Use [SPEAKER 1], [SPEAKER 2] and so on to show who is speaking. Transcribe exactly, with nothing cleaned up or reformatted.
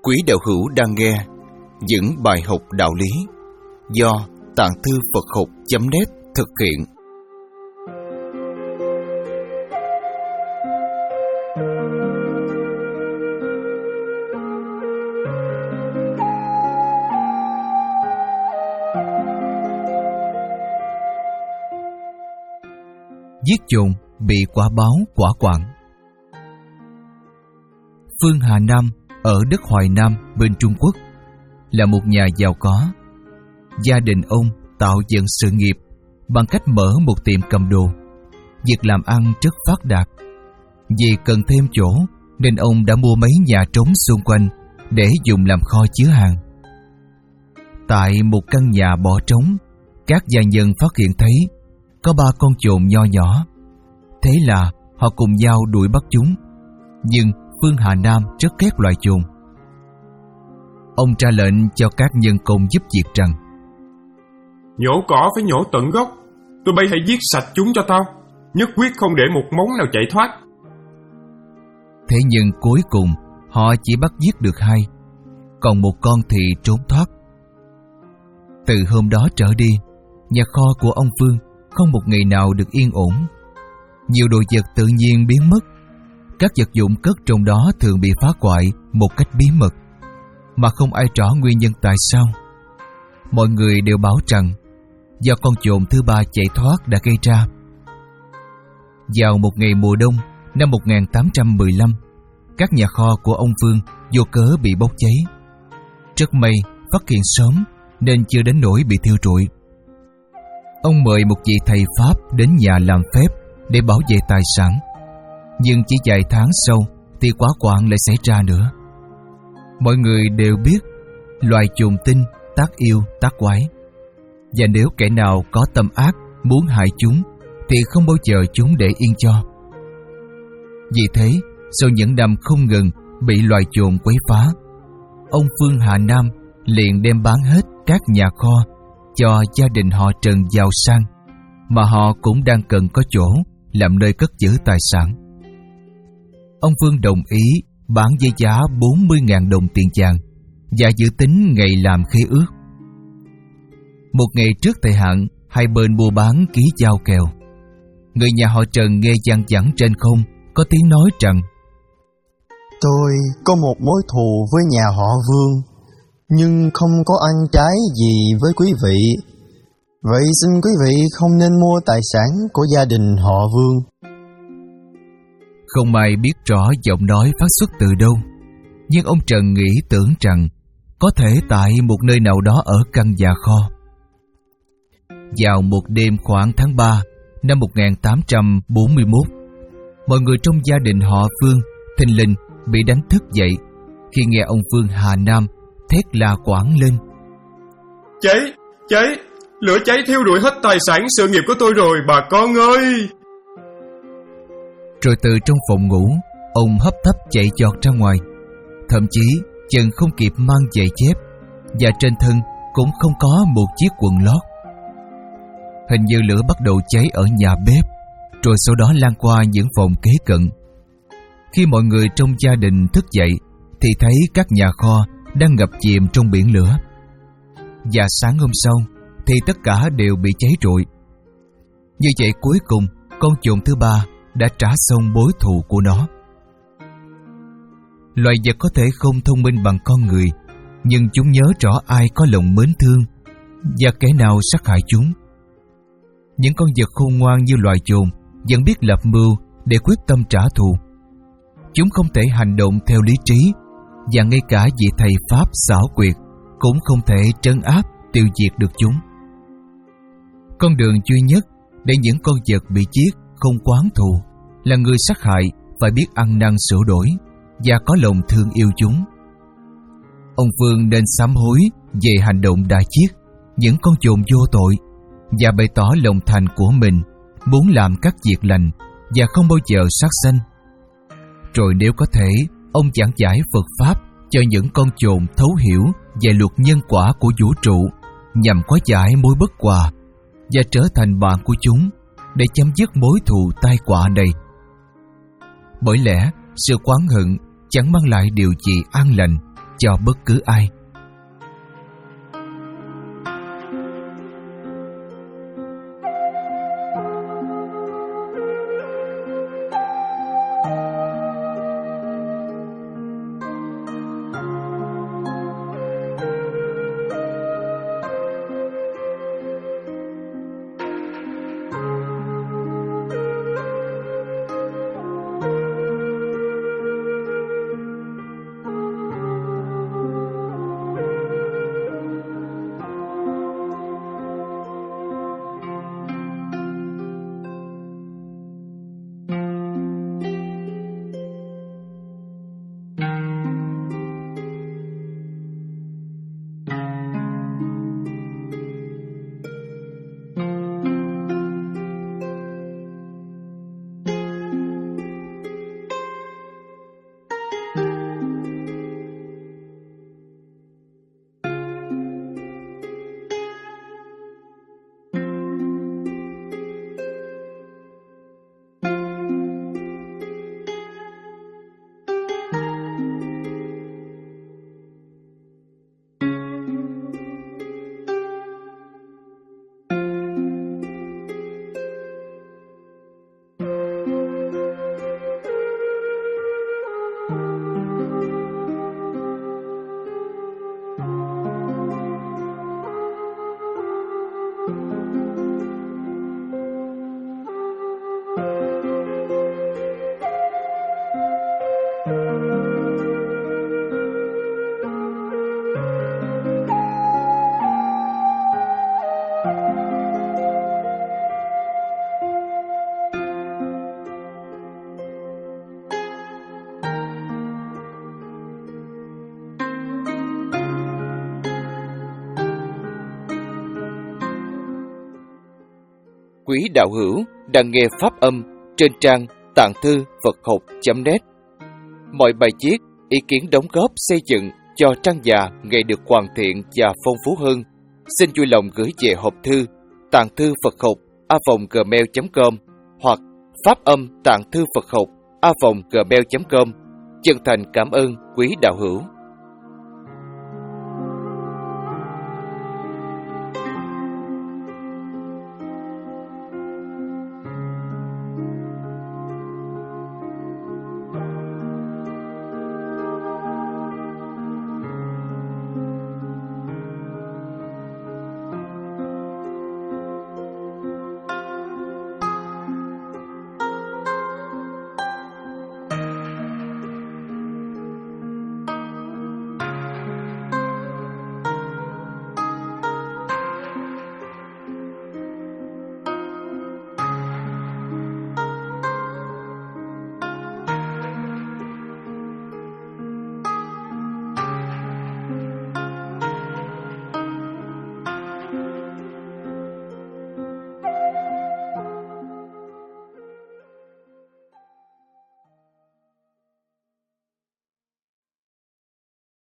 [SPEAKER 1] Quý đạo hữu đang nghe những bài học đạo lý do Tạng Thư Phật Học chấm net thực hiện.
[SPEAKER 2] Giết chồn bị quả báo quả quạng. Phương Hà Nam ở đất Hoài Nam bên Trung Quốc là một nhà giàu có. Gia đình ông tạo dựng sự nghiệp bằng cách mở một tiệm cầm đồ. Việc làm ăn rất phát đạt. Vì cần thêm chỗ nên ông đã mua mấy nhà trống xung quanh để dùng làm kho chứa hàng. Tại một căn nhà bỏ trống, các gia nhân phát hiện thấy có ba con chồn nho nhỏ. Thế là họ cùng nhau đuổi bắt chúng. Nhưng Phương Hà Nam rất ghét loài chồn. Ông ra lệnh cho các nhân công giúp việc rằng:
[SPEAKER 3] nhổ cỏ phải nhổ tận gốc. Tụi bay hãy giết sạch chúng cho tao, nhất quyết không để một móng nào chạy thoát.
[SPEAKER 2] Thế nhưng cuối cùng họ chỉ bắt giết được hai, còn một con thì trốn thoát. Từ hôm đó trở đi, nhà kho của ông Phương không một ngày nào được yên ổn. Nhiều đồ vật tự nhiên biến mất. Các vật dụng cất trong đó thường bị phá hoại một cách bí mật, mà không ai rõ nguyên nhân tại sao. Mọi người đều bảo rằng do con chồn thứ ba chạy thoát đã gây ra. Vào một ngày mùa đông năm một nghìn tám trăm mười lăm, các nhà kho của ông Phương vô cớ bị bốc cháy. Rất may phát hiện sớm nên chưa đến nỗi bị thiêu rụi. Ông mời một vị thầy Pháp đến nhà làm phép để bảo vệ tài sản. Nhưng chỉ vài tháng sau thì quả quạng lại xảy ra nữa. Mọi người đều biết loài chồn tinh tác yêu tác quái, và nếu kẻ nào có tâm ác muốn hại chúng thì không bao giờ chúng để yên cho. Vì thế, sau những năm không ngừng bị loài chồn quấy phá, ông Phương Hà Nam liền đem bán hết các nhà kho cho gia đình họ Trần giàu sang, mà họ cũng đang cần có chỗ làm nơi cất giữ tài sản. Ông Phương đồng ý bán với giá bốn mươi nghìn đồng tiền vàng và dự tính ngày làm khế ước. Một ngày trước thời hạn, hai bên mua bán ký giao kèo. Người nhà họ Trần nghe văng vẳng trên không có tiếng nói rằng:
[SPEAKER 4] tôi có một mối thù với nhà họ Vương, nhưng không có ăn trái gì với quý vị. Vậy xin quý vị không nên mua tài sản của gia đình họ Vương.
[SPEAKER 2] Không ai biết rõ giọng nói phát xuất từ đâu, nhưng ông Trần nghĩ tưởng rằng có thể tại một nơi nào đó ở căn nhà kho. Vào một đêm khoảng tháng ba năm một nghìn tám trăm bốn mươi mốt, mọi người trong gia đình họ Phương thình lình bị đánh thức dậy khi nghe ông Phương Hà Nam thét la quảng lên:
[SPEAKER 3] Cháy! Cháy! Lửa cháy thiêu rụi hết tài sản sự nghiệp của tôi rồi, bà con ơi!
[SPEAKER 2] Rồi từ trong phòng ngủ, ông hấp tấp chạy giọt ra ngoài. Thậm chí chân không kịp mang giày dép, và trên thân cũng không có một chiếc quần lót. Hình như lửa bắt đầu cháy ở nhà bếp, rồi sau đó lan qua những phòng kế cận. Khi mọi người trong gia đình thức dậy thì thấy các nhà kho đang ngập chìm trong biển lửa. Và sáng hôm sau thì tất cả đều bị cháy rụi. Như vậy cuối cùng con chồn thứ ba đã trả xong mối thù của nó. Loài vật có thể không thông minh bằng con người, nhưng chúng nhớ rõ ai có lòng mến thương và kẻ nào sát hại chúng. Những con vật khôn ngoan như loài chồn vẫn biết lập mưu để quyết tâm trả thù. Chúng không thể hành động theo lý trí, và ngay cả vị thầy Pháp xảo quyệt cũng không thể trấn áp tiêu diệt được chúng. Con đường duy nhất để những con vật bị giết không oán thù là người sát hại phải biết ăn năn sửa đổi và có lòng thương yêu chúng. Ông Phương nên sám hối về hành động đã giết những con chồn vô tội và bày tỏ lòng thành của mình muốn làm các việc lành và không bao giờ sát sanh. Rồi nếu có thể, ông giảng giải Phật Pháp cho những con chồn thấu hiểu về luật nhân quả của vũ trụ, nhằm hóa giải mối bất hòa và trở thành bạn của chúng để chấm dứt mối thù tai họa này. Bởi lẽ sự oán hận chẳng mang lại điều gì an lành, cho bất cứ ai.
[SPEAKER 1] Quý đạo hữu đang nghe pháp âm trên trang tạng thư Phật học chấm net. Mọi bài viết, ý kiến đóng góp xây dựng cho trang già ngày được hoàn thiện và phong phú hơn, xin vui lòng gửi về hộp thư tạng thư Phật học a vòng gmail chấm com hoặc pháp âm tạng thư Phật học a vòng gmail chấm com. Chân thành cảm ơn quý đạo hữu.